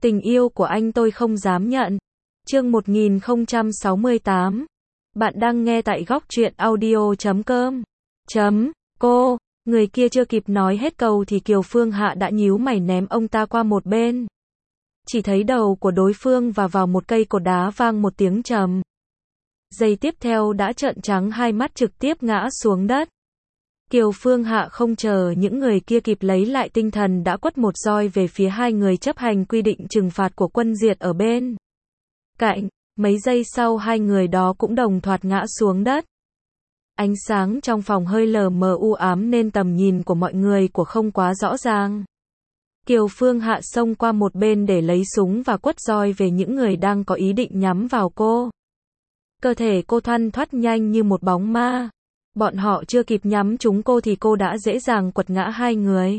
Tình yêu của anh tôi không dám nhận. Chương 1068. Bạn đang nghe tại góc truyện audio.com. Cô, người kia chưa kịp nói hết câu thì Kiều Phương Hạ đã nhíu mày ném ông ta qua một bên. Chỉ thấy đầu của đối phương và vào một cây cột đá vang một tiếng trầm. Giây tiếp theo đã trợn trắng hai mắt trực tiếp ngã xuống đất. Kiều Phương Hạ không chờ những người kia kịp lấy lại tinh thần đã quất một roi về phía hai người chấp hành quy định trừng phạt của quân diệt ở bên cạnh. Mấy giây sau hai người đó cũng đồng thoạt ngã xuống đất. Ánh sáng trong phòng hơi lờ mờ u ám nên tầm nhìn của mọi người không quá rõ ràng. Kiều Phương Hạ xông qua một bên để lấy súng và quất roi về những người đang có ý định nhắm vào cô. Cơ thể cô thoăn thoắt nhanh như một bóng ma. Bọn họ chưa kịp nhắm trúng cô thì cô đã dễ dàng quật ngã hai người.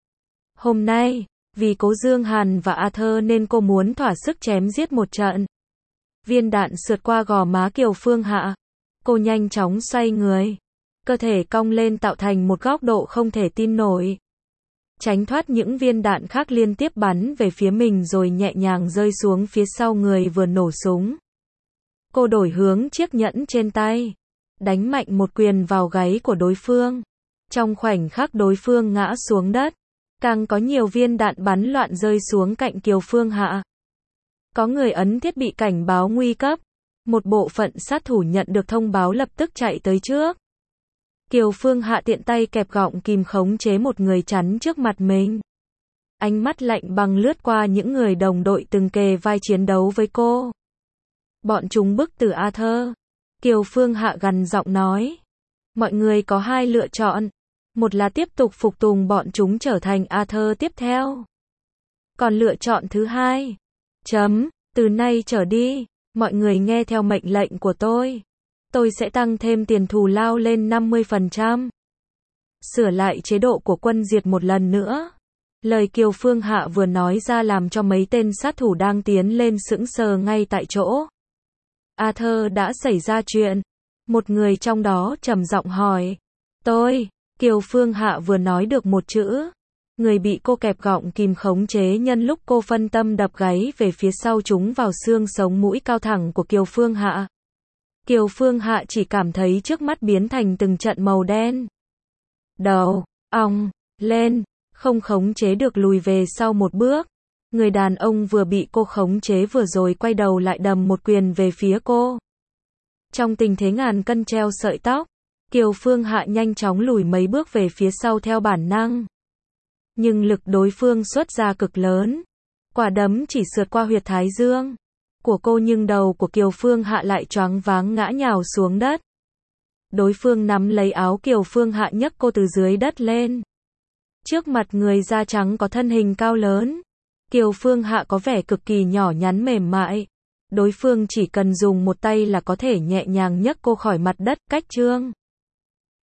Hôm nay, vì Cố Dương Hàn và Arthur nên cô muốn thỏa sức chém giết một trận. Viên đạn sượt qua gò má Kiều Phương Hạ. Cô nhanh chóng xoay người. Cơ thể cong lên tạo thành một góc độ không thể tin nổi. Tránh thoát những viên đạn khác liên tiếp bắn về phía mình rồi nhẹ nhàng rơi xuống phía sau người vừa nổ súng. Cô đổi hướng chiếc nhẫn trên tay. Đánh mạnh một quyền vào gáy của đối phương. Trong khoảnh khắc đối phương ngã xuống đất, càng có nhiều viên đạn bắn loạn rơi xuống cạnh Kiều Phương Hạ. Có người ấn thiết bị cảnh báo nguy cấp. Một bộ phận sát thủ nhận được thông báo lập tức chạy tới trước. Kiều Phương Hạ tiện tay kẹp gọng kìm khống chế một người chắn trước mặt mình. Ánh mắt lạnh băng lướt qua những người đồng đội từng kề vai chiến đấu với cô. Bọn chúng bức tử Arthur. Kiều Phương Hạ gằn giọng nói. Mọi người có hai lựa chọn. Một là tiếp tục phục tùng bọn chúng trở thành Arthur tiếp theo. Còn lựa chọn thứ hai. Từ nay trở đi, mọi người nghe theo mệnh lệnh của tôi. Tôi sẽ tăng thêm tiền thù lao lên 50%. Sửa lại chế độ của quân diệt một lần nữa. Lời Kiều Phương Hạ vừa nói ra làm cho mấy tên sát thủ đang tiến lên sững sờ ngay tại chỗ. Arthur đã xảy ra chuyện. Một người trong đó trầm giọng hỏi. Kiều Phương Hạ vừa nói được một chữ. Người bị cô kẹp gọng kìm khống chế nhân lúc cô phân tâm đập gáy về phía sau trúng vào xương sống mũi cao thẳng của Kiều Phương Hạ. Kiều Phương Hạ chỉ cảm thấy trước mắt biến thành từng trận màu đen. Đầu, ong, lên, không khống chế được lùi về sau một bước. Người đàn ông vừa bị cô khống chế vừa rồi quay đầu lại đầm một quyền về phía cô. Trong tình thế ngàn cân treo sợi tóc, Kiều Phương Hạ nhanh chóng lùi mấy bước về phía sau theo bản năng. Nhưng lực đối phương xuất ra cực lớn. Quả đấm chỉ sượt qua huyệt thái dương của cô nhưng đầu của Kiều Phương Hạ lại choáng váng ngã nhào xuống đất. Đối phương nắm lấy áo Kiều Phương Hạ nhấc cô từ dưới đất lên. Trước mặt người da trắng có thân hình cao lớn. Kiều Phương Hạ có vẻ cực kỳ nhỏ nhắn mềm mại. Đối phương chỉ cần dùng một tay là có thể nhẹ nhàng nhấc cô khỏi mặt đất. Cách chương